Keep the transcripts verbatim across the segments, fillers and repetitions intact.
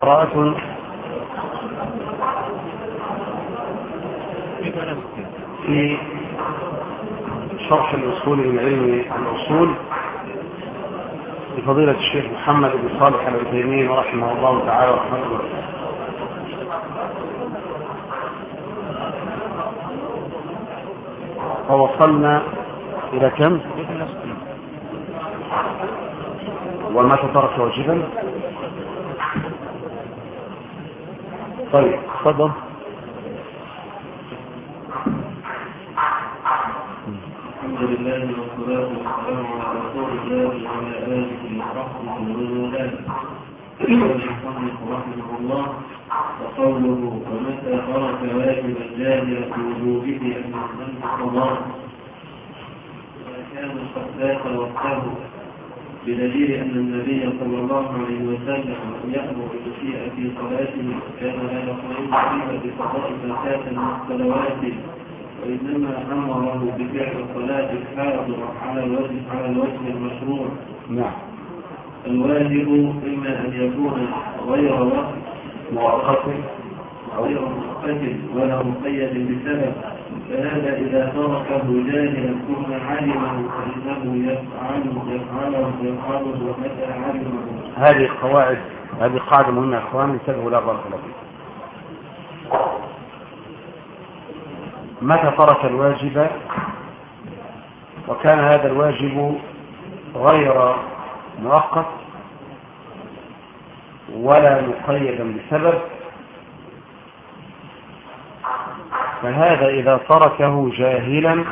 قراءة في شرح الأصول من علم الأصول لفضيلة الشيخ محمد بن صالح العثيمين رحمه الله تعالى ورحمه الله. فوصلنا إلى كم؟ ومتى ترك واجبا؟ طيب تفضل. الحمد لله والصلاة والسلام على رسول الله وعلى آله وصحبه ومن والاه. قال المصنف رحمه الله: وقوله ومتى ترك واجبا جاهلا بوجوبه أن يسلم الصلاة كان قد فات وقته، بدليل أن النبي صلى الله عليه وسلم يأمر المسيء في صلاته كان لا يطمئن فيها بقضاء ما فات من الصلوات، وإنما أمره بفعل الصلاة الحاضر على الوجه على الوجه المشروع. نعم. الواجب إما أن يكون غير وقت مؤقت غير مؤقت ولا مقيد بسبب، فهذا إذا تركه جاهلا ثم علمه فإنه يفعله يفعله يفعله ومتى علمه. هذه القواعد هذه قاعدة مهمة يا إخواني، انتبهوا لا بارك الله فيكم. متى ترك الواجب وكان هذا الواجب غير مؤقت ولا مقيدا بسبب، فهذا إذا تركه جاهلا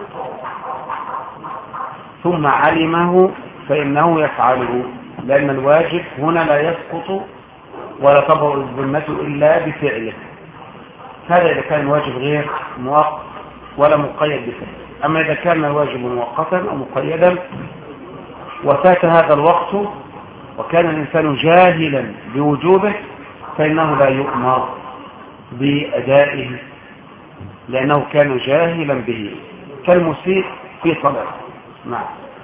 ثم علمه فإنه يفعله، لأن الواجب هنا لا يسقط ولا تبرأ الذمة إلا بفعله. هذا إذا كان الواجب غير مؤقت ولا مقيد بسبب. أما إذا كان الواجب مؤقتا أو مقيدا وفات هذا الوقت وكان الإنسان جاهلا بوجوبه فإنه لا يؤمر بأدائه، لأنه كان جاهلا به كالمسيء في صلاته. نعم.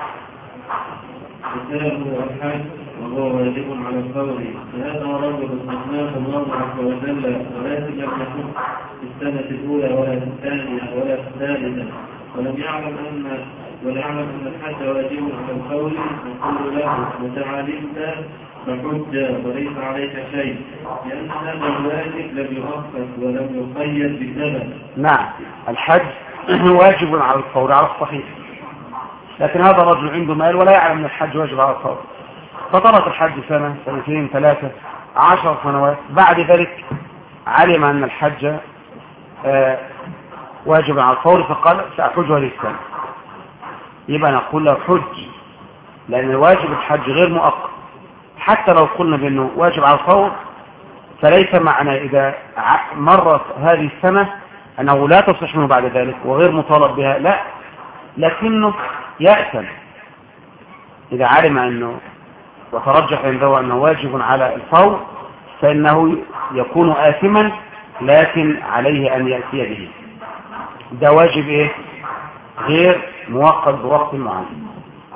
وسائله الحج وهو واجب على الفور، فهذا رجل استثناه الله عز وجل، ولكن لم يكن في السنة الأولى ولا في الثانية ولا في الثالثة، ولم يعلم أن ولا يعلم أن الحج واجب على الفور، نقول له متى علمت فحج وليس عليك شيء، لأن هذا الواجب لم يؤقت ولم يقيد بسبب. نعم، الحج واجب على الفور على الصحيح، لكن هذا الرجل عنده مال ولا يعلم أن الحج واجب على الفور، فترك الحج سنة سنتين ثلاثة عشر سنوات، بعد ذلك علم أن الحج آه واجب على الفور فقال سأحج هذه السنة، يبقى نقول له حج، لأن الواجب الحج غير مؤقت. حتى لو قلنا بأنه واجب على الفور فليس معنى إذا مرت هذه السنة أنه لا تصح منه بعد ذلك وغير مطالب بها، لا، لكنه يأثم إذا علم أنه وترجح عنده أنه واجب على الفور فإنه يكون آثما، لكن عليه أن يأتي به. ده واجب إيه؟ غير مؤقت بوقت معين.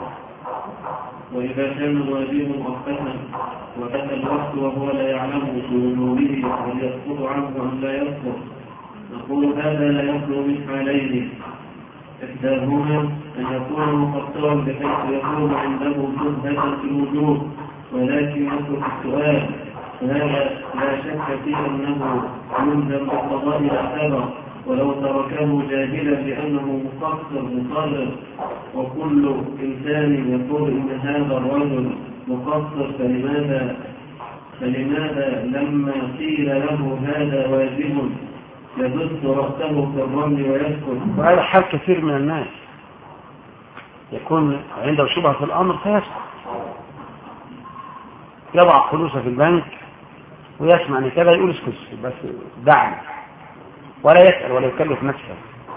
وإذا كان الواجب مؤقتا وكان الوقت وهو لا يعلم بوجوبه هل يسقط عنه أم لا يسقط، نقول هذا لا يخلو من حالين: إحداهما أن يكون مقصرا بحيث يكون عنده شبهة في الوجوب ولكن يترك السؤال، فهذا لا شك في أنه يلزم بقضاء الأثر ولو تركه جاهلا بأنه مقصر مصادر. وكل إنسان يقول إن هذا الرجل مقصر فلماذا فلماذا لما قيل له هذا واجب يدس رأسه في الرمل ويسكت؟ وهذا حال كثير من الناس، يكون عنده شبهة في الأمر فيسكت، يضع فلوسه في البنك ويسمع ان كذا يقول اسكت بس دعني، ولا يسأل ولا يكلف نفسه.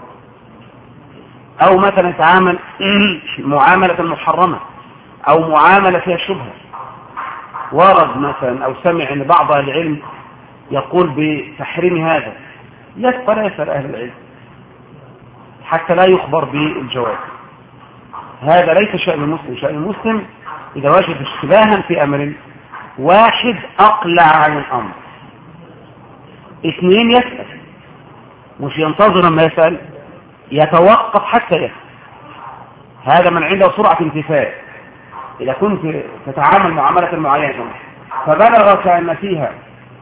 أو مثلا يتعامل معاملة محرمة أو معاملة فيها شبهة، ورد مثلا أو سمع أن بعض أهل العلم يقول بتحريم هذا، يسأل يسأل أهل العلم حتى لا يخبر بالجواب. هذا ليس شأن المسلم. شأن المسلم إذا وجد اشتباها في أمر واحد أقلع عن الأمر، اثنين يسأل، مش ينتظر لما يسأل، يتوقف حتى يسأل. هذا من عنده سرعة امتثال. إذا كنت تتعامل معاملة معينة فبلغك أن فيها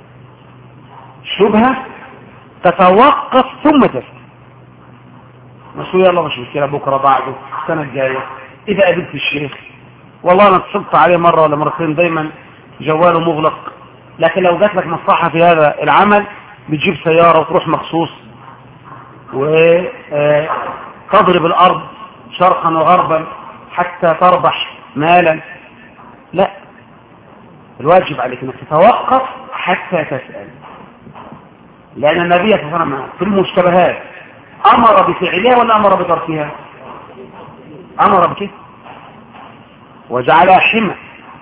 شبهة تتوقف ثم تسأل، مش يلا مش مشكلة بكرة بعده السنة الجاية إذا قابلت الشيخ، والله أنا اتصلت عليه مرة ولا مرتين دايما جواله مغلق، لكن لو جات لك مصلحة في هذا العمل بتجيب سيارة وتروح مخصوص وتضرب الأرض شرقا وغربا حتى تربح مالا. لا، الواجب عليك أنك تتوقف حتى تسأل، لأن النبي صلى الله عليه وسلم في المشتبهات أمر بفعلها ولا أمر بتركها؟ أمر بكده وجعلها حمى.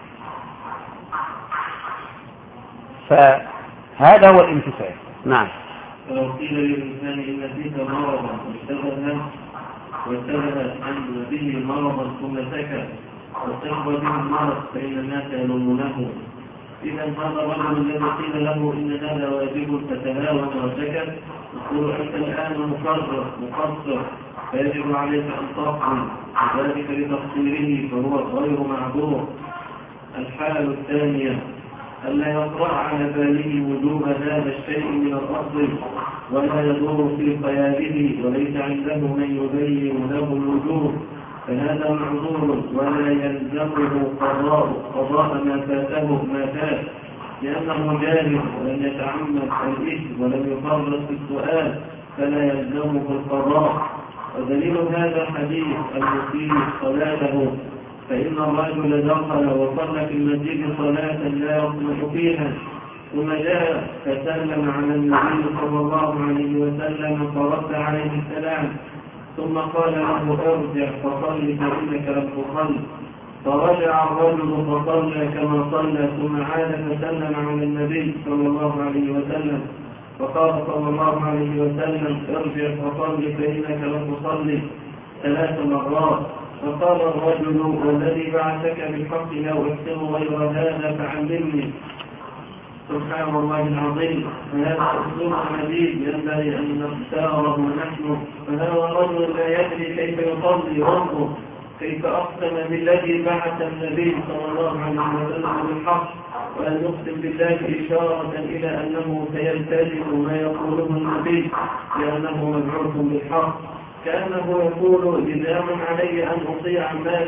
فهذا هو الامتثال. نعم. ولو قيل للإنسان إن فيك مرضا واشتبه واشتبه أن به مرضا ثم سكت واستخبر به المرض فإن الناس يلومونه، إذا هذا الرجل الذي قيل له إن هذا واجب فتهاون وسكت يقول أنت الآن مقرر مقصر فيجب عليك أن تقبل وذلك لتقصيره فهو غير معذور. الحالة الثانية ألا يطرأ على باله وجوب هذا الشيء من الأصل ولا يدور في خياله وليس عنده من يبين له الوجوب، فهذا معذور ولا يلزمه قضاء قضاء ما فاته ما فات لأنه جاهل ولم يتعمد الإثم ولم يفرط في السؤال فلا يلزمه القضاء. ودليل هذا حديث المسيء صلاته، فإن الرجل دخل وصلى في المسجد صلاة لا يصلح فيها ثم جاء فسلم على النبي صلى الله عليه وسلم فرد عليه السلام ثم قال له ارجع فصل فإنك لم تصل، فرجع الرجل فصلى كما صلى ثم عاد فسلم على النبي صلى الله عليه وسلم فقال صلى الله عليه وسلم ارجع فصل فإنك لم تصلي ثلاث مرات. فقال الرجل والذي بعثك بالحق لو أكثر غير هذا فعلمني. سبحان الله العظيم. فهذا أسلوب عديد ينبغي أن نختاره نحن. فهذا الرجل لا يدري كيف يصلي وانظر كيف أقسم بالذي بعث النبي صلى الله عليه وسلم بالحق، وأن يقسم بالله إشارة إلى أنه سيلتزم ما يقوله النبي لأنه مبعوث بالحق، كأنه يقول لزام علي أن أطيع ما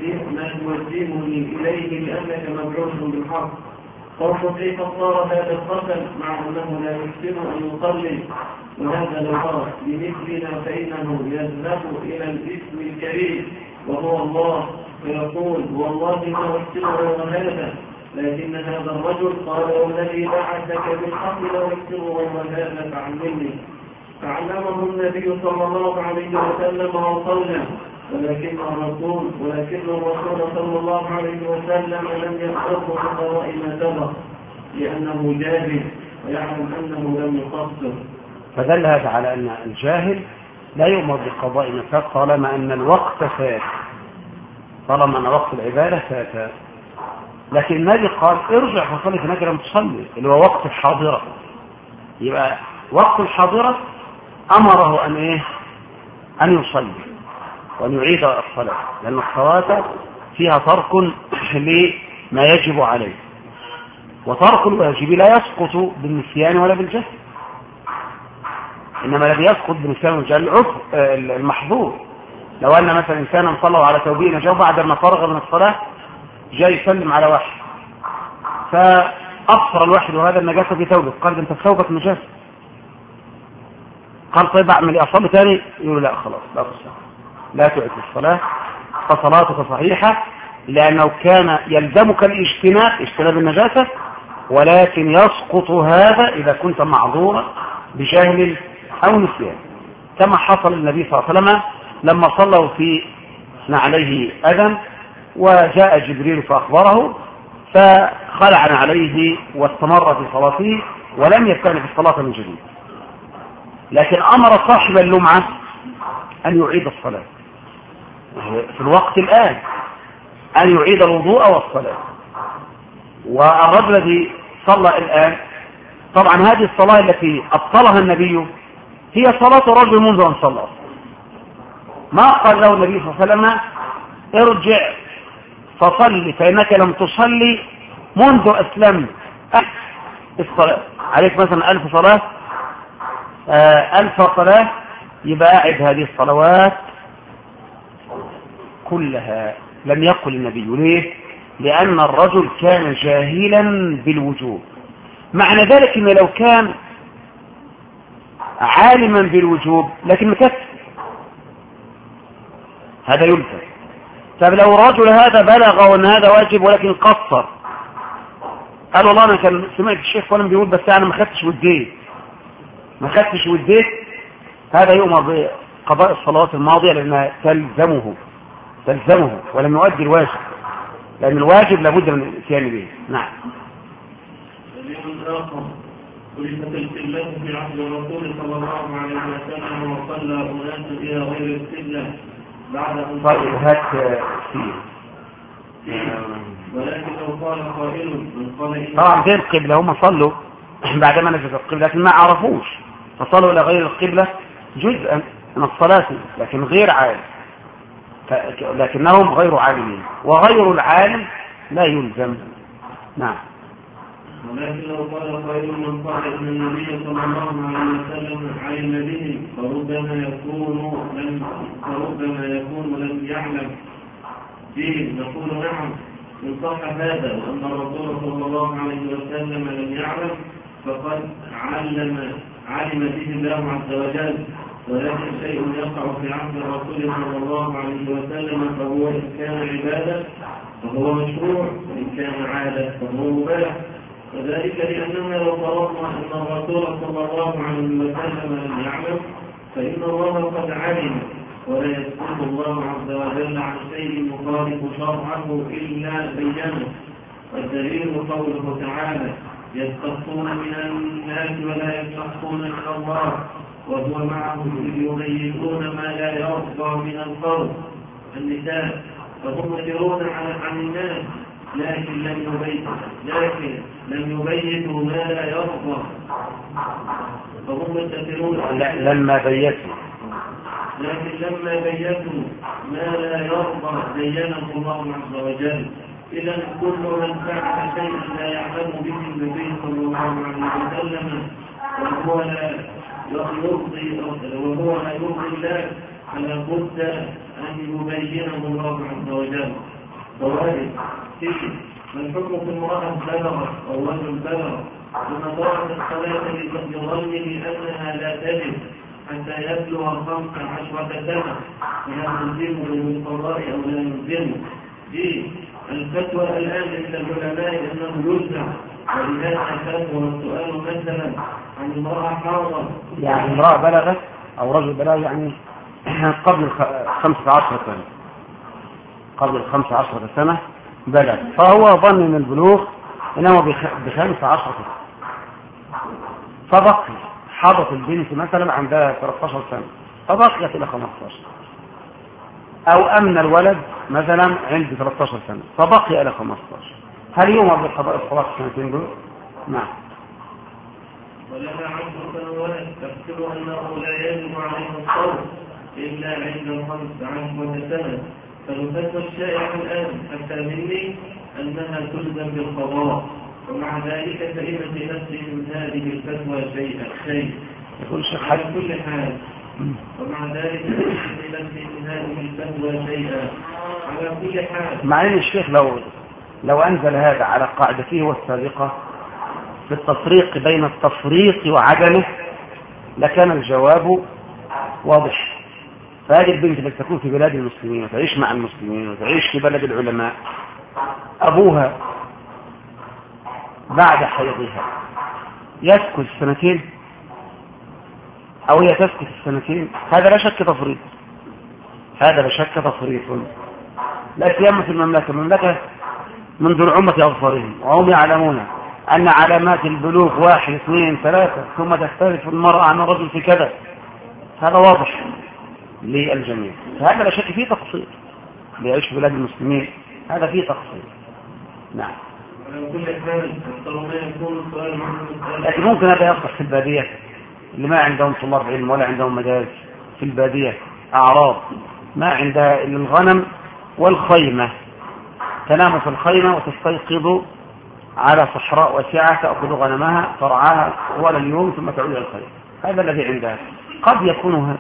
توجهني إليه لأنك مبعوث بالحق. قلت كيف صار هذا القسم مع أنه لا يحسن أن يصلي؟ وهذا لو صار بمثلنا فإنه يذهب إلى الاسم الكريم وهو الله فيقول والله ما أحسن غير هذا، لكن هذا الرجل قال والذي بعثك بالحق لو أحسن غير هذا فعلمني، فعلمه النبي صلى الله عليه وسلم وصلى، ولكن الرسول ولكن الرسول صلى الله عليه وسلم لم يأخذه بقضاء ما سبق لأنه جاهل ويعلم أنه لم يقصر. فدل هذا على أن الجاهل لا يؤمر بقضاء ما فات طالما أن الوقت فات، طالما أن وقت العبادة فات. لكن النبي قال ارجع فصلي فإنك لم تصلي، اللي هو وقت الحاضرة. يبقى وقت الحاضرة أمره أن إيه؟ أن يصلي وأن يعيد الصلاة، لأن الصلاة فيها ترك لما يجب عليه، وترك الواجب لا يسقط بالنسيان ولا بالجهل، إنما الذي يسقط بالنسيان والجهل المحظور. لو أن مثلا إنسانا صلى على توبه نجاه بعد ما فرغ من الصلاة جاء يسلم على واحد فأبصر الواحد وهذا النجاسة في ثوبه، قال أنت في ثوبك نجاسة، قال طيب أعمل إيه أصلي تاني؟ يقول لا خلاص لا تصلي، لا تعد الصلاة فصلاتك صحيحة، لأنه كان يلزمك الاجتناب اجتناب النجاسة، ولكن يسقط هذا إذا كنت معذورا بجهل أو نسيان، كما حصل للنبي صلى الله عليه وسلم لما صلوا في نعليه أذى وجاء جبريل فأخبره فخلع عليه واستمر في صلاته ولم يستأنف الصلاة من جديد، لكن أمر صاحب اللمعة أن يعيد الصلاة في الوقت الآن، أن يعيد الوضوء والصلاة، والرجل الذي صلى الآن طبعا هذه الصلاة التي أبطلها النبي هي صلاة الرجل منذ أن صلى، ما قال له النبي صلى الله عليه وسلم ارجع فصلي فإنك لم تصلي منذ أسلمت. الصلاة عليك مثلا ألف صلاة آه ألف صلاة، يبقى أعد هذه الصلوات كلها. لم يقل النبي. ليه؟ لأن الرجل كان جاهلا بالوجوب. معنى ذلك إن لو كان عالما بالوجوب لكن مكسر هذا يلزم. طب لو الرجل هذا بلغ وأن هذا واجب ولكن قصر، قال والله أنا كان سمعت الشيخ فلان بيقول بس أنا ما خدتش وديت ما خدتش وديت هذا يؤمر بقضاء الصلوات الماضية لأنها تلزمه تلزمه ولم يؤدي الواجب، لأن الواجب لابد من الاتيان به. نعم. ولفت القبلة في عهد الرسول صلى الله عليه وسلم وصلى أناس إلى غير القبلة بعد أن طيب هات فيه. ولكن لو قال قائل من قال طبعا غير القبلة هم صلوا بعدما نزلت القبلة لكن ما عرفوش فصلوا إلى غير القبلة جزءا من الصلاة لكن غير عالم، لكنهم غير عالمين، وغير العالم لا يلزم. نعم. ولكن لو قال قائل من قال ان النبي صلى الله عليه وسلم علم به فربما يكون لم فربما يكون لم يعلم به، نقول نعم ان صح هذا وان الرسول صلى الله عليه وسلم لم يعلم فقد علم علم به الله عز وجل، ولكن شيء يقع في عهد الرسول صلى الله عليه وسلم فهو إن كان عبادة فهو مشروع وإن كان عادة فهو مباح. وذلك لأننا لو فرضنا أن الرسول صلى الله عليه وسلم لم يعلم فإن الله قد علم، ولا يسأل الله عز وجل عن شيء مخالف شرعه إلا بينه. والدليل قوله تعالى يستخفون من الناس ولا يستخفون من الله وهو معهم إذ يبيتون ما لا يرضى من القول. النساء فهم يدرون عن الناس لكن لم يبيتوا لكن لم يبيتوا ما لا يرضى فهم مستترون لما بيتوا لكن لما بيتوا ما لا يرضى زينه الله عز وجل. إذا كل من فعل شيئا لا يعلم به النبي صلى الله عليه وسلم وهو لا يرضي وهو لا يرضي الله فلا بد أن يبينه الله عز وجل. ووارد فيه الحكم في امرأة بلغت أو رجل بلغ ثم ضاعت الصلاة لظنه أنها لا تجد حتى يبلغ خمس عشرة سنة فهل يلزمه بالقضاء أو لا يلزمه؟ دي الفتوى الآن عند العلماء أنه يلزم، ولهذا الفتوى والسؤال مثلا عن امرأة حاضر يعني امرأة بلغت أو رجل بلغ يعني قبل الخمسة عشرة سنة قبل الخمسة عشرة سنة بلغ، فهو ظن من البلوغ إنه بخمسة عشرة سنة، فبقي حضت البنت مثلا عندها ثلاثة عشر سنة فبقيت إلى خمسة عشر، أو أمن الولد مثلا عند ثلاثة عشر سنة فبقي إلى خمسة عشر، هل يؤمر بقضاء الصلاة السنتين دول؟ نعم. ولها عشر سنوات تفسر أنه لا يجب عليه الصوم إلا عند خمس عشرة سنة، فالفتوى الشائع الآن حتى مني أنها تلزم بالقضاء، ومع ذلك فإن في نفس من هذه الفتوى شيئا شيء يقول الشيخ على كل حال، ومع ذلك في نفس من هذه الفتوى شيئا على كل حال. مع أن الشيخ لو لو أنزل هذا على قاعدته والسابقة في التفريق بين التفريط وعدمه لكان الجواب واضح. فهذه البنت التي تكون في بلاد المسلمين وتعيش مع المسلمين وتعيش في بلد العلماء، أبوها بعد حيضها يسكت السنتين أو هي تسكت السنتين، هذا لا شك تفريط، هذا لا شك تفريط. لا سيما في المملكة، المملكة منذ العمة أظفرهم وهم يعلمون أن علامات البلوغ واحد اثنين ثلاثة ثم تختلف المرأة عن الرجل في كذا، هذا واضح للجميع، هذا لا شك فيه تقصير. ليعيش في بلاد المسلمين هذا فيه تقصير. نعم. على كل حال أكثر ما يكون السؤال عن المسألة. لكن ممكن هذا يصح في البادية اللي ما عندهم طلاب علم ولا عندهم مدارس، في البادية أعراض ما عندها إلا الغنم والخيمة، تنام في الخيمة وتستيقظ على صحراء واسعة تأخذ غنمها ترعاها طوال اليوم ثم تعود إلى الخيمة، هذا الذي عندها قد يكون هذا.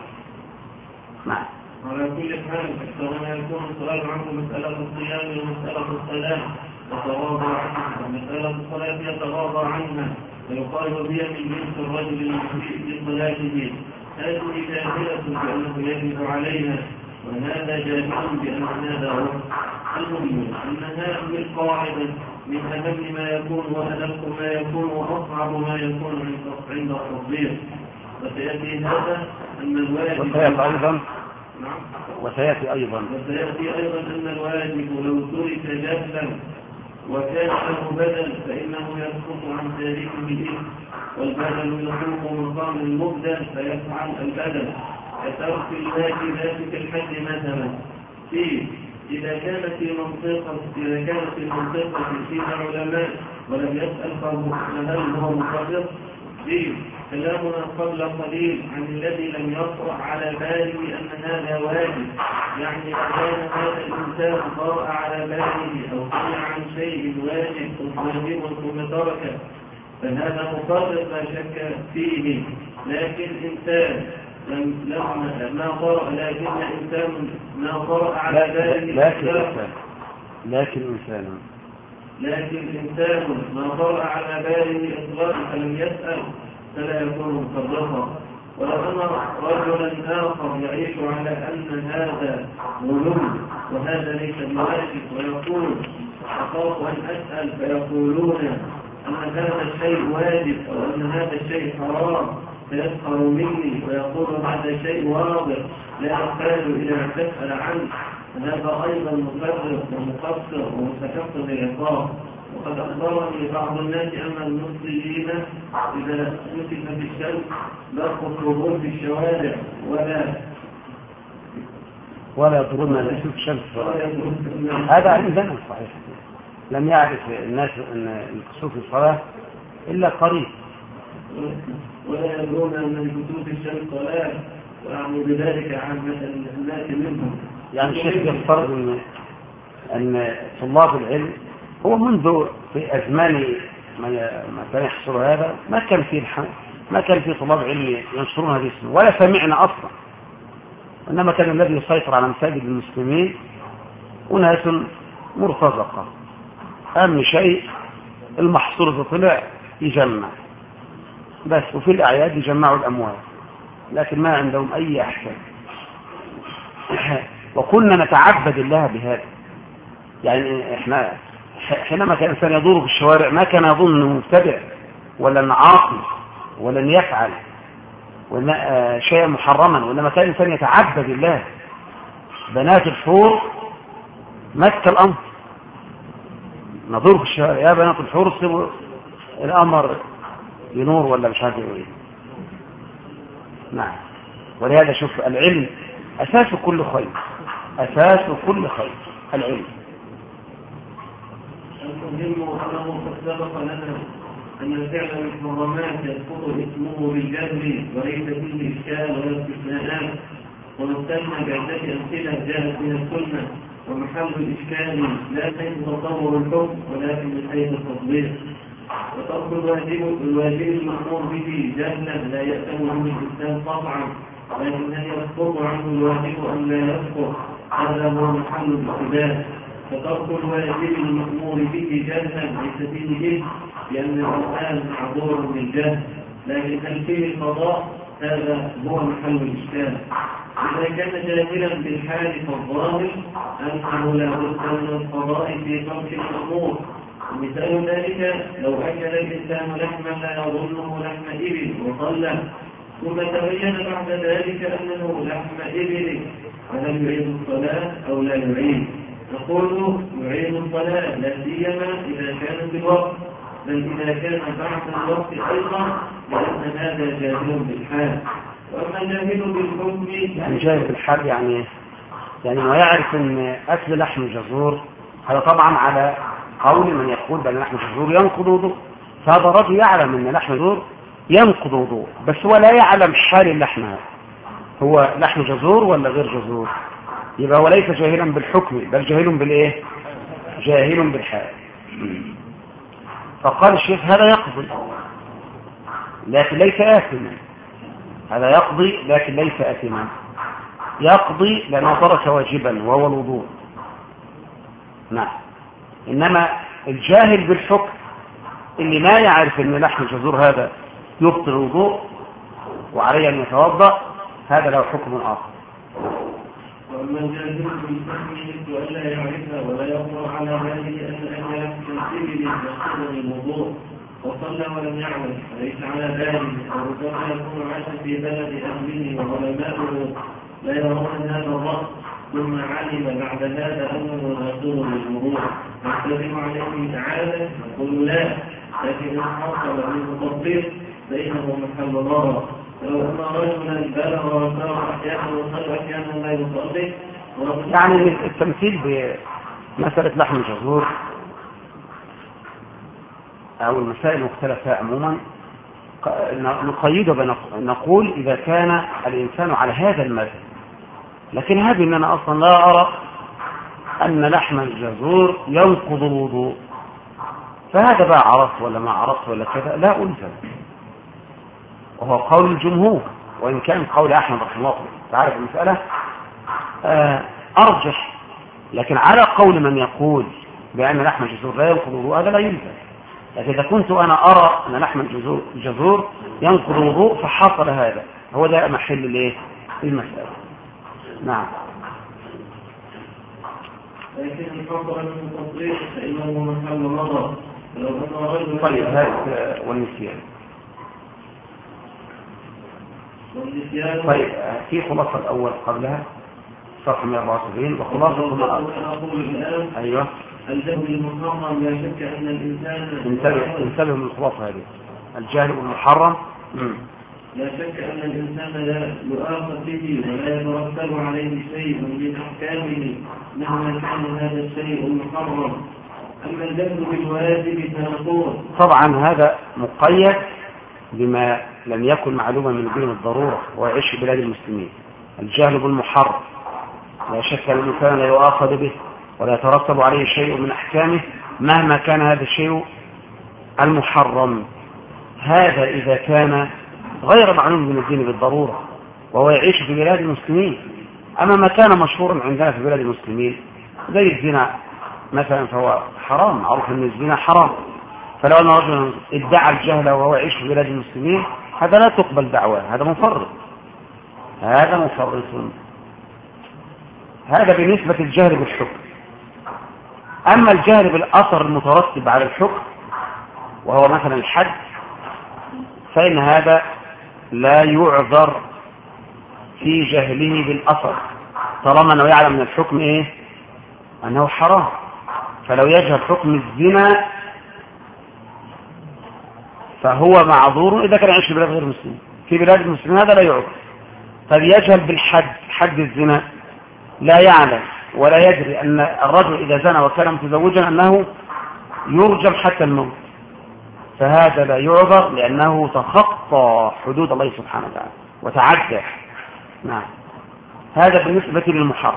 نعم. على كل حال أكثر ما يكون السؤال عنه مسألة الصيام ومسألة الصلاة يتغاضى عنها، مسألة الصلاة يتغاضى عنها ويقال هي من جنس الرجل المسيء في صلاته، هذه جاهلة بأنه يجب عليها، وهذا جاهل بأن هذا هو المهم. أن هذه القاعدة من أهم ما يكون وأدق ما يكون وأصعب ما يكون عند التطبيق. وسيأتي هذا أن الواجب وسيأتي أيضا نعم. وسيأتي أيضا وسيأتي أيضا أن الواجب لو ترك جهلا وكان له بدل فإنه يسقط عن تاريخه الإثم، والبدل يحوق مقام المبدل فيفعل البدل كترك الواجبات في الحج مثلا. في إذا كانت في منطقة إذا كانت في منطقة فيها علماء ولم يسأل فهل هو مفرط؟ في كلامنا قبل قليل عن الذي لم يطرح على باله أن هذا واجب، يعني إذا كان هذا الإنسان طرأ على باله أو سمع عن شيء واجب أو واجب ثم تركه فهذا مفرط لا شك فيه. لكن إنسان لم لم ما طرأ لكن إنسان ما طرأ على باله لكن إنسان لكن إنسان لكن إنسان ما طرأ على باله إطلاقا فلم يسأل فلا يكون مفرطا. ولو أن رجلا آخر يعيش على أن هذا غلو وهذا ليس بواجب ويقول أخاف أن أسأل فيقولون أن هذا الشيء واجب أو أن هذا الشيء حرام فيسخر مني ويقول هذا شيء واضح لا يحتاج إلى أن تسأل عنه، هذا أيضا مفرط ومقصر ومستحق للعقاب. وقد أخبرني بعض الناس أن المسلمين إذا نسف في الشمس لا يخرجون في الشوارع ولا ولا يضرون النسوف الشمس، هذا عندنا صحيح. لم يعرف الناس أن الكسوف الصلاة إلا قريب، ولا يدرون أن كسوف الشمس صلاة، وأعني بذلك عامة الناس منهم. يعني الشيخ يفترض أن أن طلاب العلم هو منذ في أزمان ما كان يحصل هذا ما كان في الح... ما كان في طلاب علم ينشرون هذه السنة ولا سمعنا أصلا، إنما كان الذي يسيطر على مساجد المسلمين أناس مرتزقة، أهم شيء المحصول إذا طلع يجمع بس، وفي الأعياد يجمعوا الأموال، لكن ما عندهم أي أحكام. وكنا نتعبد الله بهذا، يعني إحنا حينما كان الإنسان يدور في الشوارع ما كان يظن أنه مبتدع ولا أنه عاصي ولا أن يفعل ولا شيئا محرما، وإنما كان الإنسان يتعبد الله. بنات الحور مسك الأمر، ندور في الشوارع يا بنات الحور سيبوا الأمر ينور ولا مش عارف ايه. نعم. ولهذا شوف العلم أساس كل خير، أساس كل خير العلم. المهم أنه قد سبق لنا أن الفعل المحرمات يسقط اسمه بالجهل وليس فيه إشكال ولا استثناءات، ونستنى بعدة أمثلة جاءت من السنة، ومحل الإشكال لا حيث تطور الحكم ولكن من حيث التطبيق. وترك الواجب الواجب المأمور به جهلا لا يأتم عنه الإنسان قطعا، لكن هل يسقط عنه الواجب أم لا يسقط؟ هذا هو محل الاختلاف. فترك الواجب المأمور به جهلا ليس فيه جهل لأن الإنسان معذور بالجهل، لكن هل فيه القضاء؟ هذا هو محل الإشكال. إذا كان جاهلا بالحال فالظاهر أنه لا بد من القضاء في ترك الأمور. مثال ذلك لو أكل الإنسان لحما لا يظنه لحم إبل وصلى، ثم تبين بعد ذلك أنه لحم إبل، فهل يعيد الصلاة أو لا يعيد؟ نقول يعيد الصلاة لا سيما إذا كان في الوقت، بل إذا كان بعد الوقت أيضا، لأن هذا جاهل بالحال. وأما جاهل بالحكم يعني جاهل بالحال يعني يعني ما يعرف أن أكل لحم جزور هذا طبعا على قول من يقول بأن لحم الجزور ينقض وضوء. فهذا رجل يعلم أن لحم الجزور ينقض وضوء، بس هو لا يعلم حال اللحم هذا هو لحم جزور ولا غير جزور. يبقى هو ليس جاهلا بالحكم، بل جاهل بالإيه؟ جاهل بالحال. فقال الشيخ هذا يقضي لكن ليس آثما، هذا يقضي لكن ليس آثما. يقضي لأنه ترك واجبا وهو الوضوء. نعم. إنما الجاهل بالحكم اللي ما يعرف أن لحم الجزور هذا يبطل الوضوء وعليه أن يتوضأ، هذا له حكم آخر. وأما الجاهل بالحكم وألا يعرفها ولا يقرأ على باله أن الأجل تنسبه يقصد الوضوء وصلى ولم يعلم ليس على باله، أو ربما يكون عاش في بلد أهله وعلماؤه لا يرون هذا الرأس ثم علم بعد هذا أنه ناقض للوضوء يستلم عليه تعالى يقول لا، لكن إن حصل منه تطبيق فإنه محل ضرر. لو أن رجلا بلغ وصار أحيانا وصار أحيانا لا يصلي. يعني التمثيل بمسألة لحم الجزور أو المسائل المختلفة عموما نقيده بنقول إذا كان الإنسان على هذا المذهب. لكن هذه أن أنا أصلا لا أرى أن لحم الجزور ينقض الوضوء، فهذا بقى عرفت ولا ما عرفت ولا كذا لا ألزم، وهو قول الجمهور وإن كان قول أحمد رحمه الله تعرف المسألة أرجح. لكن على قول من يقول بأن لحم الجزور لا ينقض الوضوء هذا لا يلزم. لكن إذا كنت أنا أرى أن لحم الجزور ينقض الوضوء فحصل هذا، هو ده محل الايه المسألة. نعم. لكن الفضل من التصريح فإنه محل نظر. طيب هذا والنسيان. طيب في خلاصة الأول قبلها صفحة مئة وأربعة وسبعين وخلاصة ما أقول الآن. أيوه. الجهل المحرم لا شك أن الإنسان انتبه انتبه من الخلاصة هذه. الجهل المحرم لا شك أن الإنسان لا يؤاخذ به ولا يترتب عليه شيء من أحكامه مهما كان هذا الشيء المحرم. أما الجهل بالواجب فنقول طبعا هذا مقيد بما لم يكن معلوما من الدين بالضرورة ويعيش في بلاد المسلمين. الجهل بالمحرم لا شك أن الإنسان لا يؤاخذ به ولا يترتب عليه شيء من أحكامه مهما كان هذا الشيء المحرم. هذا إذا كان غير معلوم من الدين بالضرورة وهو يعيش في بلاد المسلمين. أما ما كان مشهورا عندنا في بلاد المسلمين زي الزنا مثلا فهو حرام، معروف أن الزنا حرام. فلو أن رجل ادعى الجهل وهو يعيش في بلاد المسلمين هذا لا تقبل دعواه، هذا مفرط، هذا مفرط. هذا بالنسبة للجهل بالحكم. أما الجهل بالأثر المترتب على الحكم وهو مثلا الحد فإن هذا لا يعذر في جهله بالأثر طالما أنه يعلم من الحكم إيه؟ أنه حرام. فلو يجهل حكم الزنا فهو معذور إذا كان يعيش في بلاد غير مسلمين. في بلاد المسلمين هذا لا يعذر. طب يجهل بالحد، حد الزنا لا يعلم ولا يدري أن الرجل إذا زنى وكان متزوجا أنه يرجم حتى الموت، فهذا لا يعذر لأنه تخطى حدود الله سبحانه وتعالى وتعدى. نعم. هذا بالنسبة للمحرم.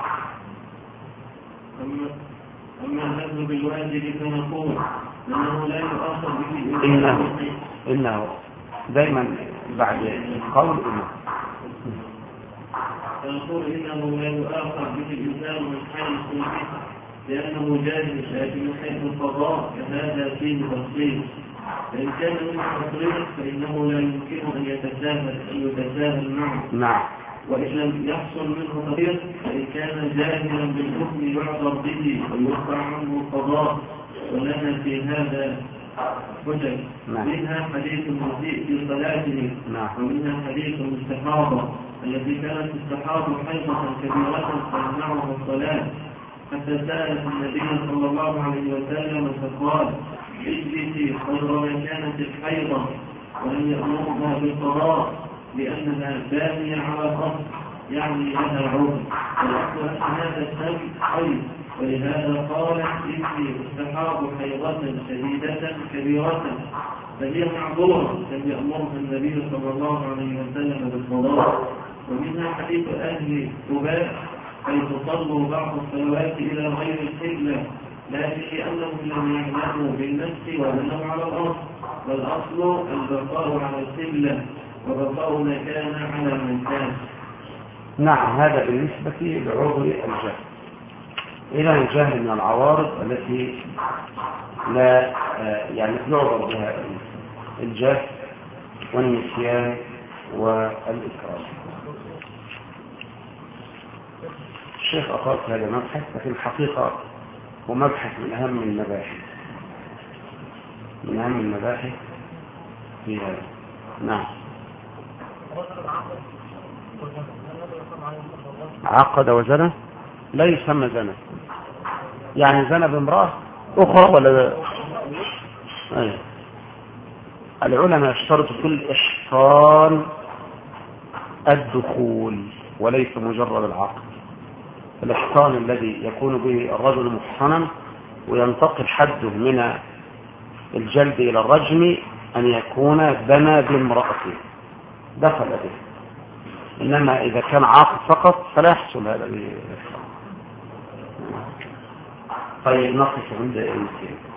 أما الجهل بالواجب فنقول إنه لا يؤاخذ به إنه إنه دائما بعد القول إنه فنقول إنه لا يؤاخذ به الإنسان من حيث لأنه جاهل، لكن من حيث القضاء فهذا فيه تفصيل. فإن كان منه تفصيل فإنه لا يمكن أن يتساهل أن يتساهل معه. نعم. وإن لم يحصل منه تفصيل فإن كان جاهلا بالحكم يعذر به ويرفع عنه القضاء. ولنا في هذا حجج. منها حديث المسيء في صلاته. نعم. ومنها حديث الاستحاضة التي كانت تستحاض حيضة كبيرة تمنعه الصلاة حتى سألت النبي صلى الله عليه وسلم فقال اجلسي خير ما كانت الحيضة ولم يأمرها بالقضاء لأنها بانية على الأرض يعني لها عذر. والأصل أن هذا الدم حيض ولهذا قالت إني استحاض حيضة شديدة كبيرة فهي معذورة كم يأمرها النبي صلى الله عليه وسلم بالقضاء. ومنها حديث أهل قباء حيث صلوا بعض الصلوات إلى غير القبلة لكن لأنهم لم يعلموا بالنفس وبنوا على الأرض، والأصل البقاء على القبلة وبقاء ما كان على من كان. نعم، هذا بالنسبة لعضو الجهل. إذا الجهل من العوارض التي لا يعني يعبر بها الجهل والنسيان والإكراه. الشيخ أخذ هذا مبحث، لكن الحقيقة هو مبحث من أهم المباحث من أهم المباحث في هذا. نعم. عقد وزنى لا يسمى زنى، يعني زنى بامرأة أخرى ولا أيه. العلماء اشترطوا في الإحصان الدخول وليس مجرد العقد. الإحصان الذي يكون به الرجل محصنا وينتقل حده من الجلد إلى الرجم أن يكون بنى بامرأته دخل به، إنما إذا كان عاقد فقط فلا يحصل هذا بالإحصان. طيب نقف عند الإنسان.